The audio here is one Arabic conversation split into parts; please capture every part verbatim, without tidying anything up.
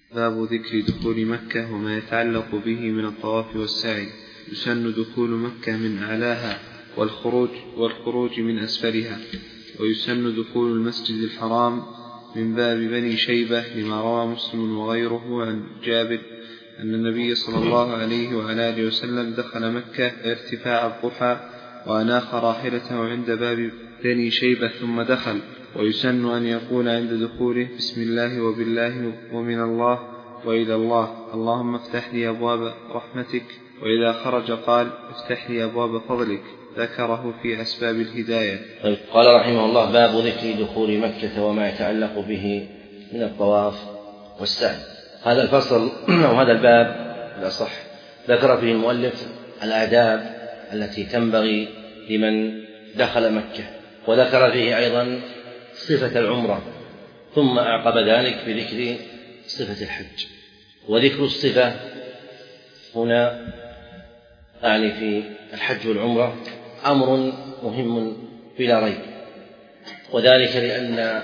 باب ذكر دخول مكة وما يتعلق به من الطواف والسعي. يسن دخول مكة من أعلاها والخروج, والخروج من أسفلها. ويسن دخول المسجد الحرام من باب بني شيبة لما روى مسلم وغيره عن جابر أن النبي صلى الله عليه وعلى آله وسلم دخل مكة ارتفاع الضحى وأناخ راحلته عند باب بني شيبة ثم دخل. ويسن أن يقول عند دخوله بسم الله وبالله ومن الله وإلى الله اللهم افتح لي أبواب رحمتك. وإذا خرج قال افتح لي أبواب فضلك. ذكره في أسباب الهداية. قال رحمه الله باب ذكر دخول مكة وما يتعلق به من الطواف والسعي. هذا الفصل أو هذا الباب الأصح ذكر فيه المؤلف الآداب التي تنبغي لمن دخل مكة، وذكر فيه أيضا صفة العمرة، ثم أعقب ذلك بذكر صفة الحج. وذكر الصفة هنا أعني في الحج والعمرة أمر مهم بلا ريب، وذلك لأن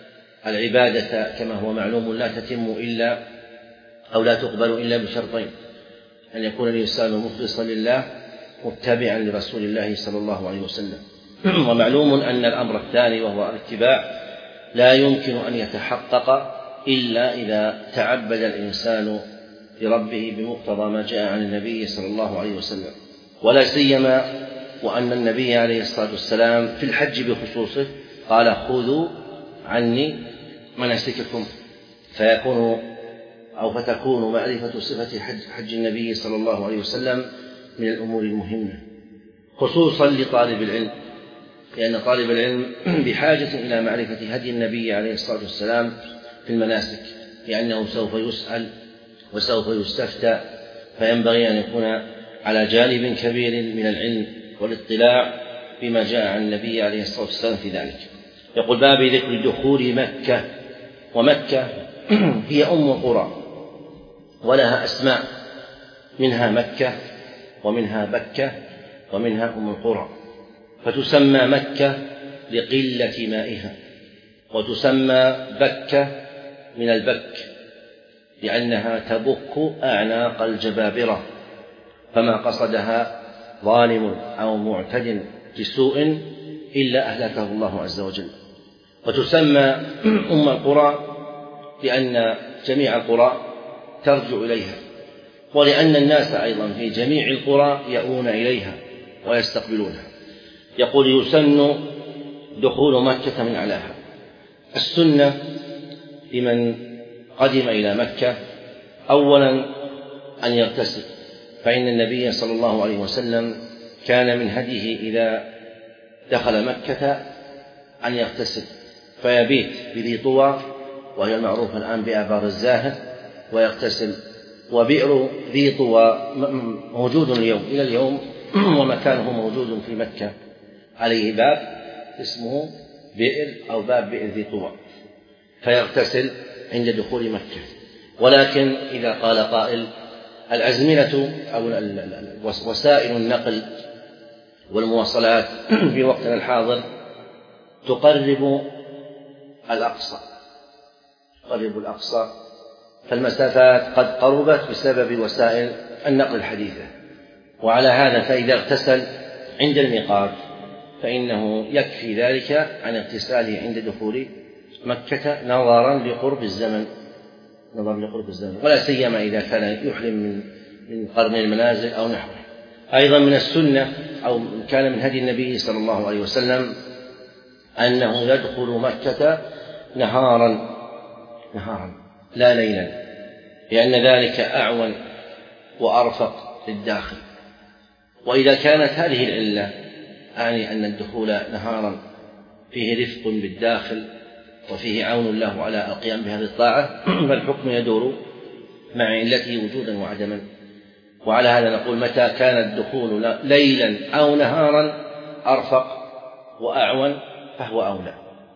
العبادة كما هو معلوم لا تتم إلا أو لا تقبل إلا بشرطين: أن يكون الإنسان مخلصا لله متبعا لرسول الله صلى الله عليه وسلم. ومعلوم أن الأمر الثاني وهو الاتباع لا يمكن أن يتحقق إلا إذا تعبد الإنسان لربه بمقتضى ما جاء عن النبي صلى الله عليه وسلم، ولا سيما وأن النبي عليه الصلاة والسلام في الحج بخصوصه قال خذوا عني مناسككم، فيكون أو فتكون معرفة صفة حج, حج النبي صلى الله عليه وسلم من الأمور المهمة، خصوصا لطالب العلم، لأن طالب العلم بحاجة إلى معرفة هدي النبي عليه الصلاة والسلام في المناسك، لأنه سوف يسأل وسوف يستفتى، فينبغي أن يكون على جانب كبير من العلم والاطلاع بما جاء عن النبي عليه الصلاة والسلام في ذلك. يقول باب ذكر دخول مكة. ومكة هي أم القرى ولها أسماء، منها مكة ومنها بكة ومنها أم القرى، فتسمى مكة لقلة مائها، وتسمى بكة من البك لأنها تبك أعناق الجبابرة، فما قصدها ظالم أو معتد بسوء إلا أهلكه الله عز وجل. وتسمى أم القرى لأن جميع القرى ترجع إليها، ولأن الناس أيضا في جميع القرى يأوون إليها ويستقبلونها. يقول يسن دخول مكة من أعلاها. السنة لمن قدم إلى مكة أولا أن يغتسل، فإن النبي صلى الله عليه وسلم كان من هديه إذا دخل مكة أن يغتسل فيبيت بذي طوى، وهي المعروفة الآن بآبار الزاهر، ويغتسل. وبئر ذي طوى موجود اليوم إلى اليوم، ومكانه موجود في مكة، عليه باب اسمه بئر أو باب بئر ذي طوى، فيغتسل عند دخول مكة. ولكن إذا قال قائل الأزمنة أو وسائل النقل والمواصلات في وقتنا الحاضر تقرب الأقصى تقرب الأقصى فالمسافات قد قربت بسبب وسائل النقل الحديثة، وعلى هذا فإذا اغتسل عند الميقات فإنه يكفي ذلك عن اغتساله عند دخول مكة نظرا لقرب الزمن نظرا لقرب الزمن ولا سيما إذا كان يحرم من من قرن المنازل أو نحوه. أيضا من السنة أو كان من هدي النبي صلى الله عليه وسلم أنه يدخل مكة نهارا نهارا لا ليلا، لأن ذلك أعون وأرفق للداخل. وإذا كانت هذه العلة أعني أن الدخول نهارا فيه رفق بالداخل وفيه عون له على القيام بهذه الطاعة، فالحكم يدور مع علته وجودا وعدما. وعلى هذا نقول متى كان الدخول ليلا أو نهارا أرفق وأعون فهو أولى.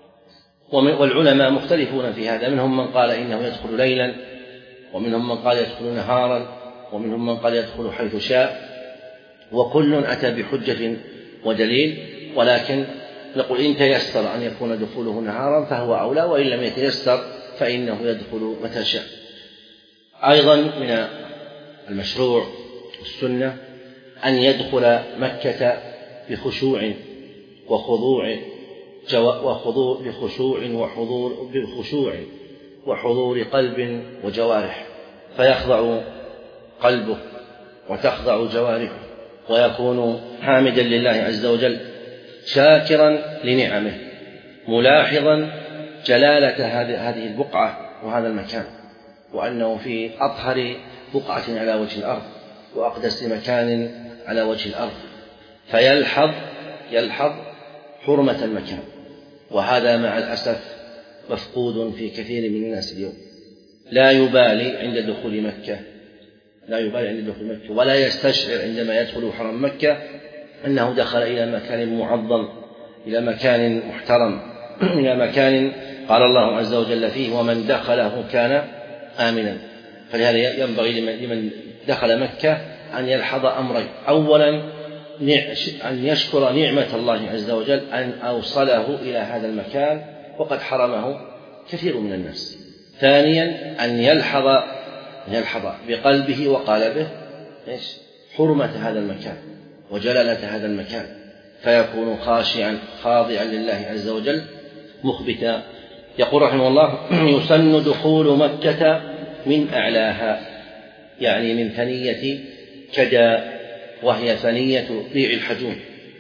والعلماء مختلفون في هذا، منهم من قال إنه يدخل ليلا، ومنهم من قال يدخل نهارا، ومنهم من قال يدخل حيث شاء، وكل أتى بحجة ودليل. ولكن نقول إن تيسر أن يكون دخوله نهارا فهو أولى، وإن لم يتيسر فإنه يدخل متى شاء. أيضا من المشروع والسنة أن يدخل مكة بخشوع وخضوع وخضوع بخشوع وحضور بخشوع وحضور قلب وجوارح، فيخضع قلبه وتخضع جوارحه، ويكون حامدا لله عز وجل شاكرا لنعمه، ملاحظا جلالة هذه البقعة وهذا المكان، وأنه في أطهر بقعة على وجه الأرض وأقدس مكان على وجه الأرض، فيلحظ يلحظ حرمة المكان. وهذا مع الأسف مفقود في كثير من الناس اليوم، لا يبالي عند دخول مكة لا يبالي عند دخول مكة ولا يستشعر عندما يدخل حرم مكة أنه دخل إلى مكان معظم، إلى مكان محترم، إلى مكان قال الله عز وجل فيه ومن دخله كان آمنا. فلهذا ينبغي لمن دخل مكة أن يلحظ أمرين: أولا أن يشكر نعمة الله عز وجل أن أوصله إلى هذا المكان وقد حرمه كثير من الناس. ثانيا أن يلحظ يلحظ بقلبه وقالبه حرمة هذا المكان وجلالة هذا المكان، فيكون خاشعا خاضعا لله عز وجل مخبتا. يقول رحمه الله: يسن دخول مكة من أعلاها، يعني من ثنية كدا، وهي ثنية ضيع الحجون،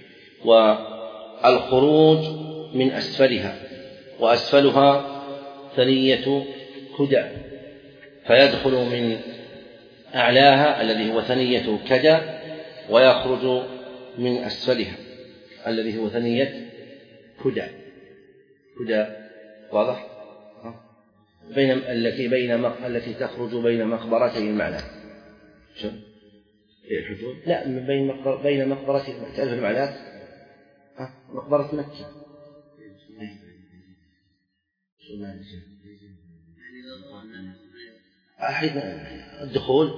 والخروج من أسفلها، وأسفلها ثنية كدا، فيدخل من أعلاها الذي هو ثنية كدا، ويخرج من أسفلها الذي هو ثنية كدا. كدا واضح؟ بين التي بين التي تخرج بين مقبرتي المعنى شو؟ الحجون؟ لا، من بين مقبر بين مقبرتي تعرف المعنى؟ ها؟ مقبرة مكة. شو معنى؟ أحد الدخول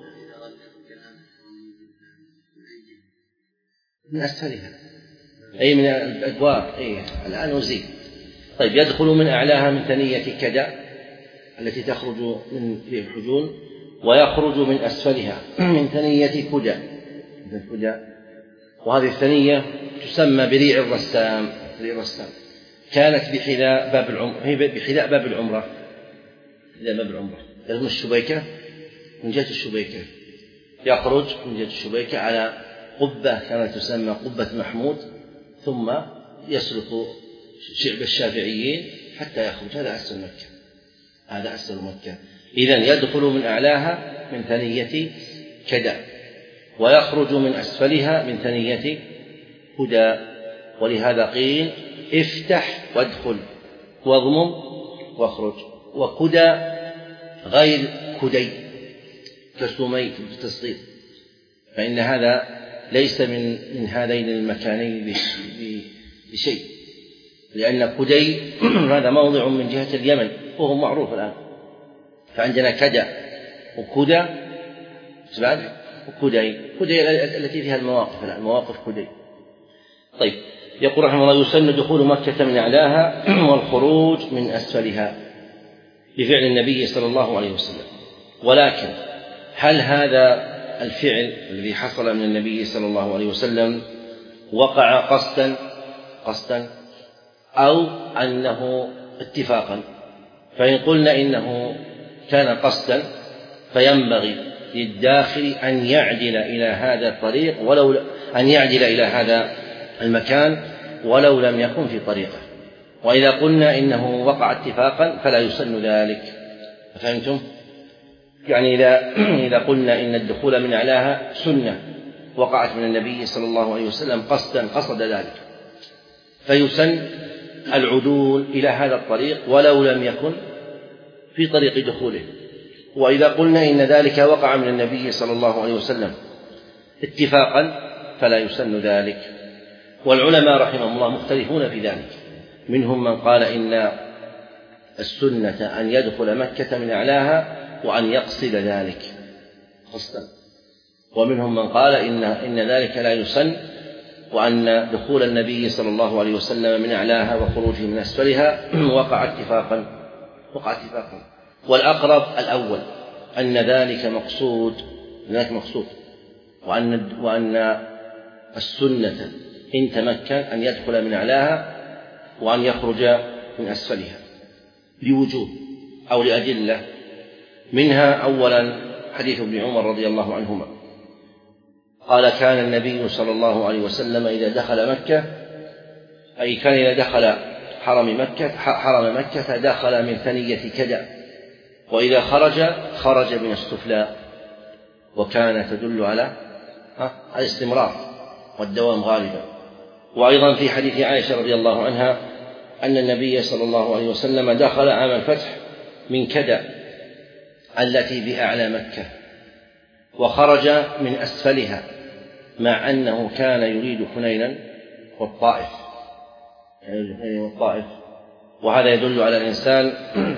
من أسفلها، أي من الأدوار، أي الآن وزيد. طيب، يدخل من أعلاها من ثنية كدا التي تخرج من الحجون، ويخرج من أسفلها من ثنية كدا. وهذه الثنية تسمى بريع الرسام. بريع الرسام كانت بحذاء باب العمرة، بحذاء باب العمرة، بحذاء باب العمرة من الشبيكة، من جهة الشبيكة يخرج من جهة الشبيكة على قبة كانت تسمى قبة محمود، ثم يسلك شعب الشافعيين حتى يخرج. هذا أسفل مكة، هذا أسفل مكة. إذن يدخل من أعلاها من ثنية كدا، ويخرج من أسفلها من ثنية كدا. ولهذا قيل: افتح وادخل، واضمم واخرج. وكدا غير كدي كسمي في التصغير، فإن هذا ليس من من هذين المكانين بشيء، لأن كدي هذا موضع من جهة اليمن وهو معروف الآن. فعندنا كدا وكدا وكدي، كدي التي فيها المواقف الآن، مواقف كدي. طيب، يقول رحمه الله: يسن دخول مكة من أعلاها والخروج من أسفلها بفعل النبي صلى الله عليه وسلم. ولكن هل هذا الفعل الذي حصل من النبي صلى الله عليه وسلم وقع قصدا قصدا أو أنه اتفاقا؟ فإن قلنا إنه كان قصدا فينبغي للداخل أن يعدل إلى هذا الطريق، ولو أن يعدل إلى هذا المكان ولو لم يكن في طريقه. وإذا قلنا إنه وقع اتفاقا فلا يسن ذلك. فهمتم؟ يعني إذا إذا قلنا إن الدخول من أعلاها سنة وقعت من النبي صلى الله عليه وسلم قصدا قصد ذلك، فيسن العدول إلى هذا الطريق ولو لم يكن في طريق دخوله. وإذا قلنا إن ذلك وقع من النبي صلى الله عليه وسلم اتفاقا فلا يسن ذلك. والعلماء رحمهم الله مختلفون في ذلك، منهم من قال إن السنة أن يدخل مكة من أعلاها وأن يقصد ذلك قصدا، ومنهم من قال إن, إن ذلك لا يسن، وأن دخول النبي صلى الله عليه وسلم من أعلاها وخروجه من أسفلها وقع اتفاقا وقع اتفاقا. والأقرب الأول أن ذلك مقصود ذلك مقصود وأن وأن السنة إن تمكن أن يدخل من أعلاها وأن يخرج من أسفلها لوجوب أو لأدلة، منها أولا حديث ابن عمر رضي الله عنهما قال: كان النبي صلى الله عليه وسلم إذا دخل مكة، أي كان إذا دخل حرم مكة حرم مكة دخل من ثنية كذا، وإذا خرج خرج من السفلى، وكان تدل على الاستمرار والدوام غالبا. وأيضا في حديث عائشة رضي الله عنها أن النبي صلى الله عليه وسلم دخل عام الفتح من كذا التي بأعلى مكة، وخرج من أسفلها، مع أنه كان يريد حنينا والطائف والطائف وهذا يدل على الإنسان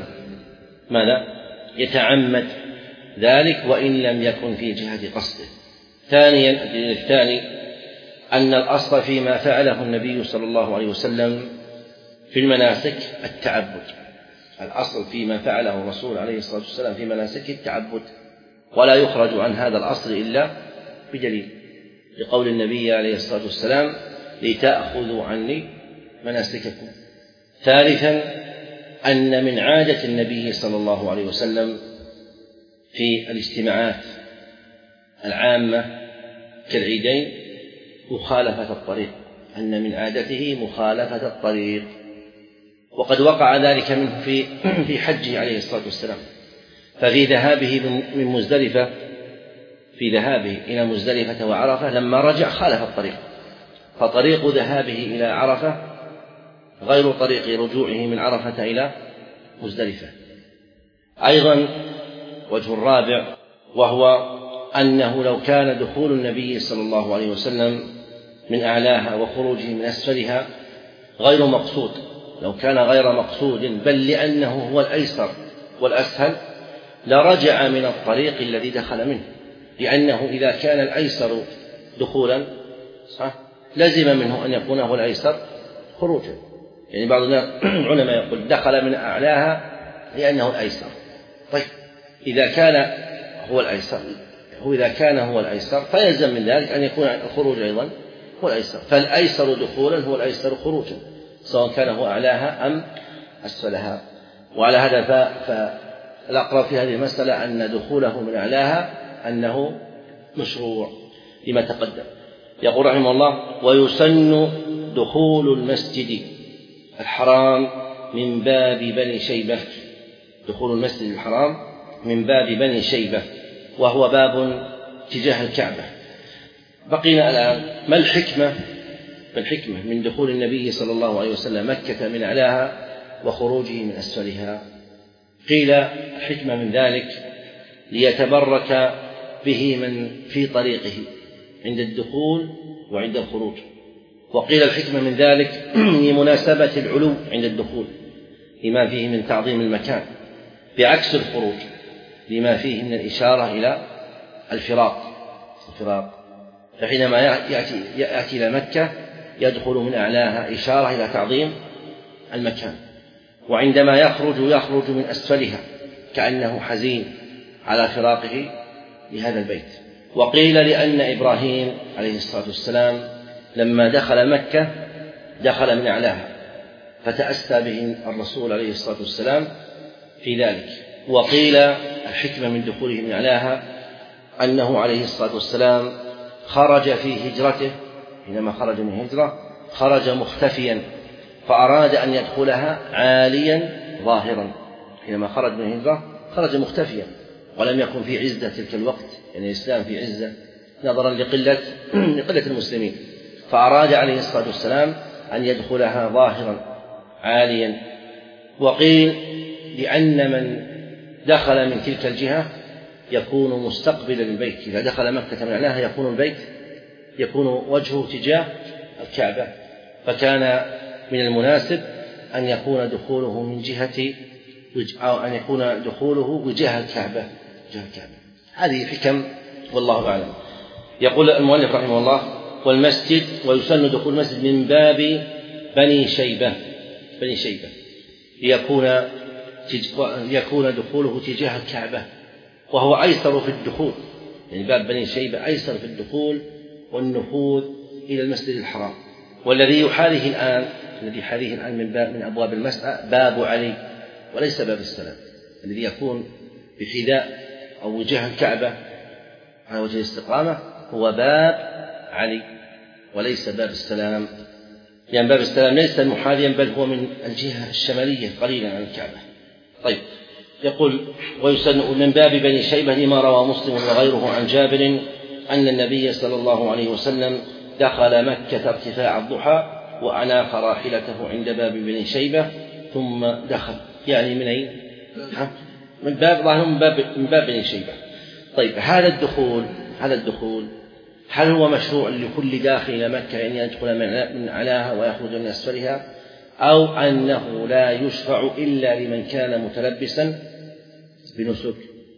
ماذا؟ يتعمد ذلك وإن لم يكن في جهة قصده. ثانيا الدليل الثاني أن الأصل فيما فعله النبي صلى الله عليه وسلم في المناسك التعبد، الأصل فيما فعله الرسول عليه الصلاة والسلام في مناسك التعبد، ولا يخرج عن هذا الأصل إلا بدليل، لقول النبي عليه الصلاة والسلام: لتأخذوا عني مناسككم. ثالثا أن من عادة النبي صلى الله عليه وسلم في الاجتماعات العامة كالعيدين مخالفة الطريق، أن من عادته مخالفة الطريق، وقد وقع ذلك منه في في حجه عليه الصلاة والسلام. ففي ذهابه من مزدلفة في ذهابه إلى مزدلفة وعرفة لما رجع خالف الطريق، فطريق ذهابه إلى عرفة غير طريق رجوعه من عرفة إلى مزدلفة. أيضا وجه الرابع وهو أنه لو كان دخول النبي صلى الله عليه وسلم من أعلاها وخروجه من أسفلها غير مقصود، لو كان غير مقصود بل لأنه هو الأيسر والأسهل لرجع من الطريق الذي دخل منه، لأنه إذا كان الأيسر دخولا لزم منه أن يكون هو الأيسر خروجا. يعني بعض العلماء يقول دخل من أعلاها لأنه الأيسر. طيب إذا كان هو الأيسر هو إذا كان هو الأيسر فيلزم من ذلك أن يكون الخروج أيضا هو الأيسر، فالأيسر دخولا هو الأيسر خروجا، سواء كان هو أعلاها أم أسفلها. وعلى هذا فالأقرب في هذه المسألة أن دخوله من أعلاها أنه مشروع لما تقدم. يقول رحمه الله: ويسن دخول المسجد الحرام من باب بني شيبة، دخول المسجد الحرام من باب بني شيبة، وهو باب تجاه الكعبة. بقينا الآن ما الحكمة ما الحكمة من دخول النبي صلى الله عليه وسلم مكة من أعلاها وخروجه من أسفلها؟ قيل الحكمة من ذلك ليتبرك به من في طريقه عند الدخول وعند الخروج، وقيل الحكمة من ذلك لمناسبة العلو عند الدخول لما فيه من تعظيم المكان، بعكس الخروج لما فيه من الإشارة إلى الفراق الفراق فحينما يأتي, يأتي إلى مكة يدخل من أعلاها إشارة إلى تعظيم المكان، وعندما يخرج يخرج من أسفلها كأنه حزين على فراقه لهذا البيت. وقيل لأن إبراهيم عليه الصلاة والسلام لما دخل مكة دخل من أعلاها فتأسى به الرسول عليه الصلاة والسلام في ذلك. وقيل الحكمة من دخوله من أعلاها أنه عليه الصلاة والسلام خرج في هجرته، حينما خرج من هجرة خرج مختفيا فأراد أن يدخلها عاليا ظاهرا، حينما خرج من هجرة خرج مختفيا ولم يكن في عزة تلك الوقت، يعني الإسلام في عزة نظرا لقلة لقلة المسلمين، فأراد عليه الصلاة والسلام أن يدخلها ظاهرا عاليا. وقيل لأن من دخل من تلك الجهة يكون مستقبلا البيت، إذا دخل مكة من أعلاها يكون البيت يكون وجهه تجاه الكعبة، فكان من المناسب أن يكون دخوله من جهة أو أن يكون دخوله وجه الكعبة وجه الكعبة. هذه حكم والله أعلم. يقول المؤلف رحمه الله: والمسجد ويسن دخول المسجد من باب بني شيبة بني شيبة ليكون يكون دخوله تجاه الكعبة، وهو أيسر في الدخول، يعني باب بني شيبة أيسر في الدخول والنفوذ إلى المسجد الحرام. والذي يحاذيه الآن الذي يحاذيه الآن من باب من أبواب المسعى باب علي وليس باب السلام، الذي يكون بحذاء أو وجه الكعبة على وجه الاستقامة هو باب علي وليس باب السلام، لأن يعني باب السلام ليس محاذيا بل هو من الجهة الشمالية قليلا عن الكعبة. طيب، يقول ويسن من باب بني شيبة لما روى مسلم وغيره عن جابر أن النبي صلى الله عليه وسلم دخل مكة ارتفاع الضحى وأناخ راحلته عند باب بني شيبة ثم دخل، يعني من أين؟ من باب من باب من باب بني شيبة. طيب، هذا الدخول هذا الدخول هل هو مشروع لكل داخل إلى مكة أن يعني يدخل من أعلاها ويخرج من أسفلها، أو أنه لا يشرع إلا لمن كان متلبسا بنسك؟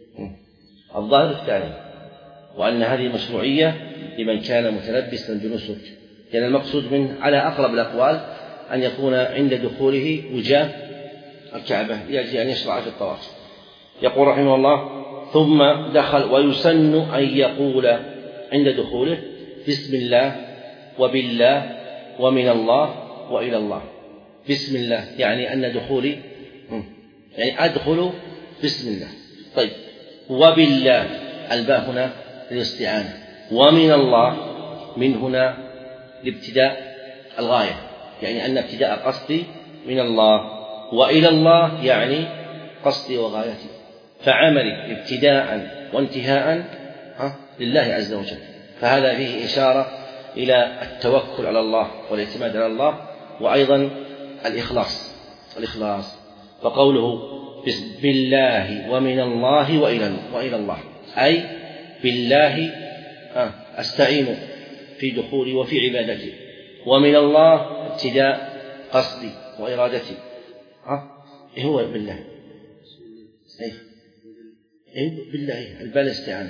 الظاهر الثاني، وأن هذه مشروعية لمن كان متلبسا بنسك، لأن يعني المقصود منه على أقرب الأقوال أن يكون عند دخوله وجاه الكعبة يجي أن يشرع في الطواف. يقول رحمه الله ثم دخل ويسن أن يقول عند دخوله بسم الله وبالله ومن الله وإلى الله. بسم الله يعني أن دخولي يعني أدخل بسم الله. طيب، وبالله الباء هنا للاستعانة، ومن الله من هنا لابتداء الغاية، يعني أن ابتداء قصدي من الله، وإلى الله يعني قصدي وغايتي، فعملي ابتداء وانتهاء لله عز وجل. فهذا فيه إشارة إلى التوكل على الله والاعتماد على الله، وأيضا الإخلاص الإخلاص فقوله بالله ومن الله وإلى الله، أي بالله أستعين في دخولي وفي عبادتي، ومن الله ابتداء قصدي وإرادتي. إيه هو بالله؟ إيه إيه بالله البال استعانة،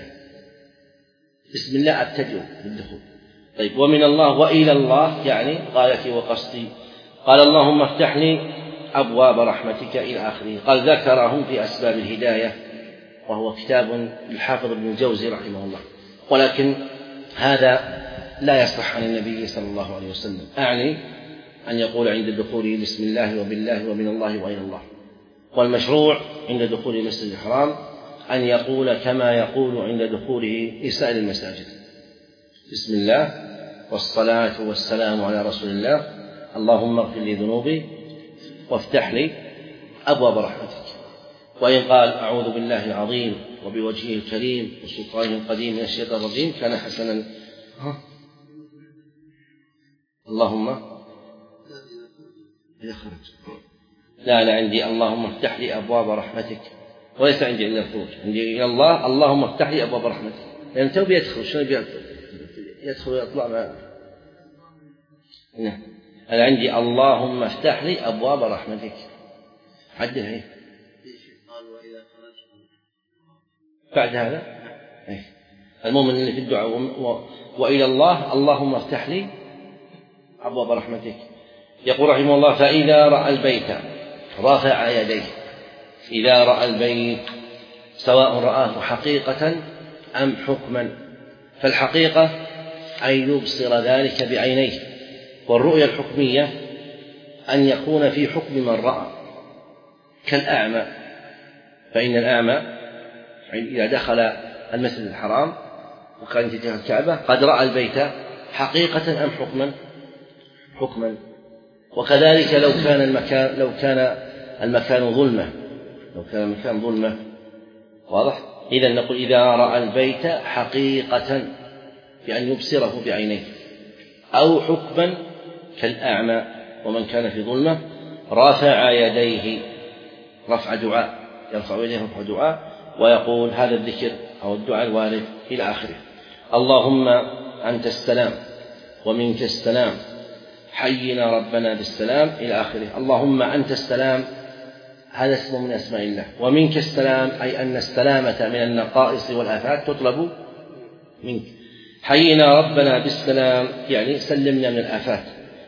بسم الله أبتدئ بالدخول. طيب، ومن الله وإلى الله يعني غايتي وقصدي. قال اللهم افتح لي أبواب رحمتك إلى آخره. قال ذكرهم في أسباب الهداية، وهو كتاب للحافظ ابن الجوزي رحمه الله، ولكن هذا لا يصح عن النبي صلى الله عليه وسلم، أعني أن يقول عند دخوله بسم الله وبالله ومن الله وإلى الله. والمشروع عند دخول المسجد الحرام أن يقول كما يقول عند دخوله في سائر المساجد: بسم الله والصلاة والسلام على رسول الله، اللهم اغفر لي ذنوبي وافتح لي أبواب رحمتك. وإن قال أعوذ بالله العظيم وبوجهه الكريم وسلطانه القديم من الشيطان الرجيم كان حسنا. اللهم إذا خرج لا أنا عندي اللهم افتح لي أبواب رحمتك، وليس عندي عند الخروج، عندي إلى الله اللهم افتح لي أبواب رحمتك، لأن تو بيدخل شلون بيدخل يدخل ويطلع مع نعم. أنا عندي اللهم افتح لي أبواب رحمتك، عدل هي بعد هذا أيه. المؤمن اللي في الدعاء و... وإلى الله اللهم افتح لي أبواب رحمتك. يقول رحمه الله: فإذا رأى البيت رافع يديه. إذا رأى البيت سواء رآه حقيقة أم حكما، فالحقيقة أن يبصر ذلك بعينيه، والرؤية الحكمية أن يكون في حكم من رأى كالأعمى، فإن الأعمى إذا دخل المسجد الحرام وكان تجاه الكعبة قد رأى البيت حقيقة أم حكما حكما. وكذلك لو كان المكان لو كان المكان ظلمة لو كان المكان ظلمة واضح. إذا نقول إذا رأى البيت حقيقة بأن يبصره بعينيه، أو حكما كالأعمى ومن كان في ظلمة رافع يديه رفع دعاء، يرفع يديه رفع دعاء، ويقول هذا الذكر أو الدعاء الوارد إلى آخره: اللهم أنت السلام ومنك السلام حينا ربنا بالسلام إلى آخره. اللهم أنت السلام هذا اسم من أسماء الله، ومنك السلام أي أن السلامة من النقائص والآفات تطلب منك. حينا ربنا بالسلام يعني سلمنا من الآفات.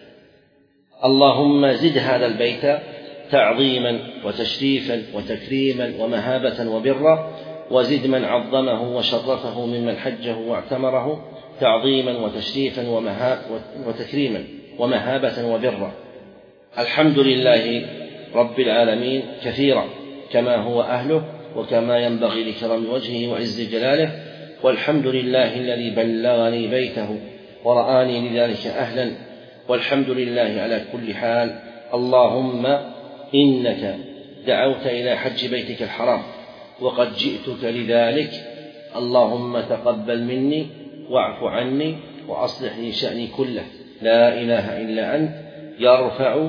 اللهم زد هذا البيت تعظيما وتشريفا وتكريما ومهابة وبرا وزد من عظمه وشرفه ممن حجه واعتمره تعظيما وتشريفا وتكريما ومهابة وبرا. الحمد لله رب العالمين كثيرا كما هو أهله وكما ينبغي لكرم وجهه وعز جلاله، والحمد لله الذي بلغني بيته ورآني لذلك أهلا، والحمد لله على كل حال. اللهم إنك دعوت إلى حج بيتك الحرام وقد جئتك لذلك، اللهم تقبل مني واعف عني وأصلح لي شأني كله، لا إله إلا أنت. يرفع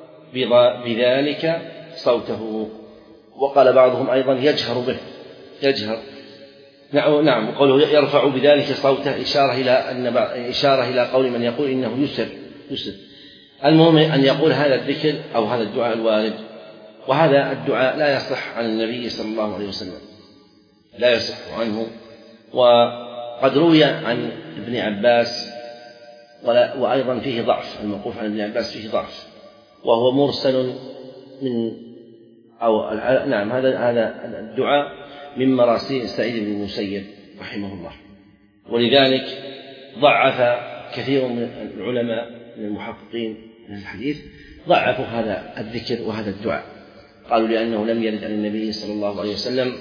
بذلك صوته. وقال بعضهم أيضا يجهر به، يجهر نعم وقوله يرفع بذلك صوته إشارة إلى أن إشارة إلى قول من يقول إنه يسر يسر المهم أن يقول هذا الذكر أو هذا الدعاء الوارد. وهذا الدعاء لا يصح عن النبي صلى الله عليه وسلم، لا يصح عنه. وقد روي عن ابن عباس وأيضا فيه ضعف، الموقوف عن ابن عباس فيه ضعف، وهو مرسل من أو نعم هذا هذا الدعاء من مراسيل سعيد بن المسيب رحمه الله، ولذلك ضعف كثير من العلماء من المحققين من الحديث ضعفوا هذا الذكر وهذا الدعاء، قالوا لأنه لم يرد عن النبي صلى الله عليه وسلم،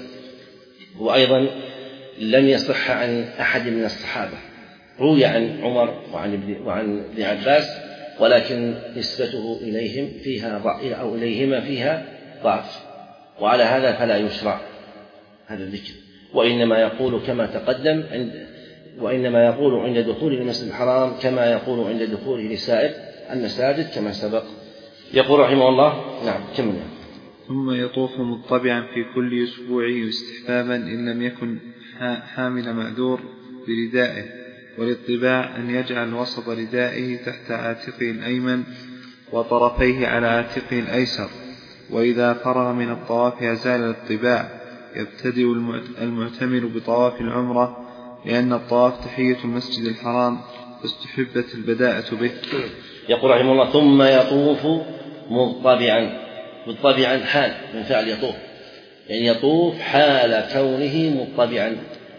وأيضا لم يصح عن أحد من الصحابة. روي عن عمر وعن ابن وعن ابن عباس، ولكن نسبته إليهم فيها ضعف أو إليهما فيها ضعف، وعلى هذا فلا يشرع هذا الذكر، وإنما يقول كما تقدم عند وإنما يقول عند دخول المسجد الحرام كما يقول عند دخوله لسائر المساجد كما سبق. يقول رحمه الله نعم كمل. ثم يطوف مطبعا في كل أسبوع استحبابا إن لم يكن حامل معذور بردائه، والاطباع أن يجعل وسط ردائه تحت عاتقه الأيمن وطرفيه على عاتقه الأيسر، وإذا فرغ من الطواف أزال الاطباع. يبتدئ المعتمر بطواف العمرة لأن الطواف تحية المسجد الحرام فاستحبت البداءة به. يقول رحمه الله ثم يطوف مطبعا، مطبعا حال من فعل يطوف، يعني يطوف حال كونه مطبعا.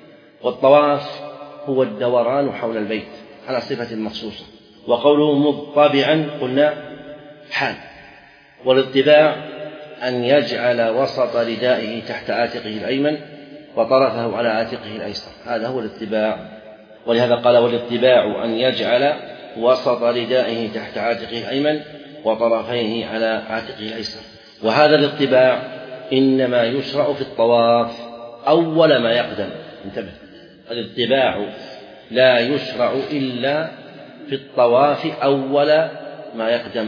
والطواف هو الدوران حول البيت على صفة مخصوصة، وقوله مطبعا قلنا حال. والاطباع أن يجعل وسط ردائه تحت عاتقه الأيمن وطرفه على عاتقه الأيسر، هذا هو الاطباع. ولهذا قال والاطباع أن يجعل وسط ردائه تحت عاتقه الأيمن وطرفيه على عاتقه الأيسر. وهذا الاطباع إنما يشرع في الطواف أول ما يقدم. انتبه، الاطباع لا يشرع إلا في الطواف أول ما يقدم.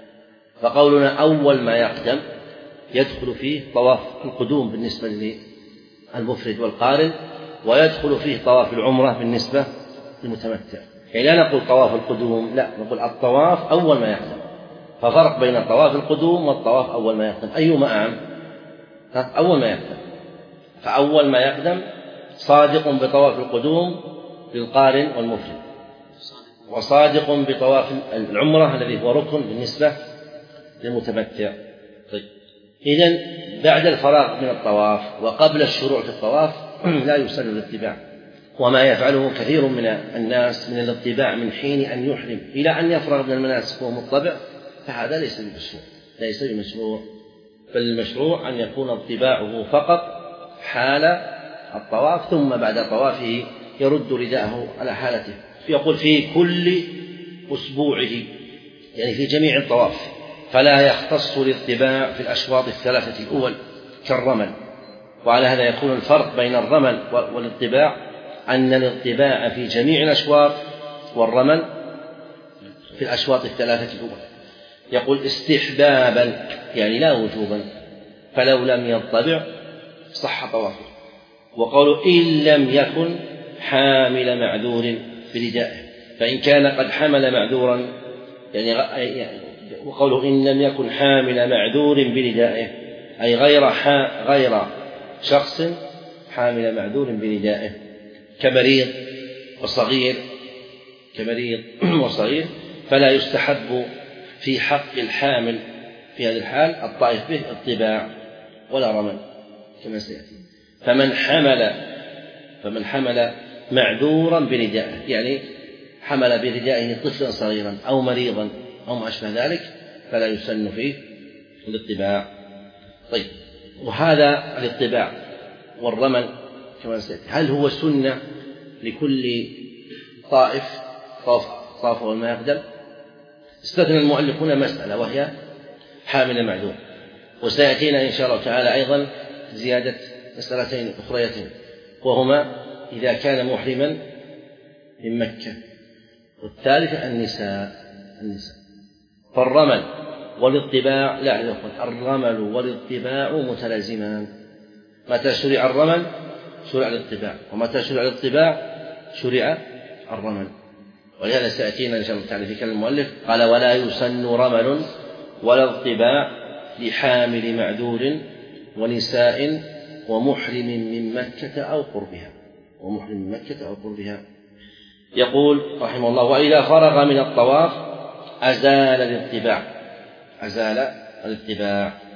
فقولنا أول ما يقدم يدخل فيه طواف القدوم بالنسبة للمفرد والقارن، ويدخل فيه طواف العمرة بالنسبة للمتمتع. يعني لا نقول طواف القدوم، لا نقول الطواف أول ما يقدم. ففرق بين طواف القدوم والطواف أول ما يقدم، أيهما أعم؟ أول ما يقدم. فأول ما يقدم صادق بطواف القدوم للقارن والمفرد، وصادق بطواف العمرة الذي هو ركن بالنسبة للمتمتع. طيب، إذن بعد الفراغ من الطواف وقبل الشروع في الطواف لا يسن الاتباع، وما يفعله كثير من الناس من الاتباع من حين أن يحرم إلى أن يفرغ من المناسك وهو مطبع، فهذا ليس بمشروع، ليس بمشروع. بل المشروع أن يكون اتباعه فقط حال الطواف، ثم بعد طوافه يرد رداءه على حالته. يقول في كل أسبوعه، يعني في جميع الطواف، فلا يختص الاتباع في الأشواط الثلاثة الأول كالرمل. وعلى هذا يكون الفرق بين الرمل والاتباع أن الاتباع في جميع الأشواط والرمل في الأشواط الثلاثة الأول. يقول استحبابا يعني لا وجوبا، فلو لم يطبع صح طوافه. وقالوا إن لم يكن حامل معذور بردائه، فإن كان قد حمل معذورا يعني وقوله إن لم يكن حامل معذور بردائه أي غير غير شخص حامل معذور بردائه كمريض وصغير كمريض وصغير فلا يستحب في حق الحامل في هذه الحال الطائف به الطباع ولا رمل كما سيأتي. فمن حمل فمن حمل معذورا بردائه، يعني حمل بردائه طفلا صغيرا أو مريضا أو ما أشبه ذلك، فلا يسن فيه الاطباع. طيب، وهذا الاطباع والرمل كما سيأتي، هل هو سنة لكل طائف طاف طاف والماء يقدم؟ استثنى المؤلف هنا مسألة وهي حامل معذور، وسيأتينا إن شاء الله تعالى أيضا زيادة مسألتين أخريتين، وهما إذا كان محرما من مكة، والثالثة النساء النساء فالرمل والاطباع لا يقول الرمل والاطباع متلازمان، متى شرع الرمل شرع الاطباع، ومتى شرع الاطباع شرع الرمل. ولهذا سيأتينا إن شاء الله تعالى في كلام المؤلف قال ولا يسن رمل ولا اطباع لحامل معذور ونساء ومحرم من مكة أو قربها ومحرم من مكة أو قربها. يقول رحمه الله وإذا فرغ من الطواف أزال الاطباع أزال الاطباع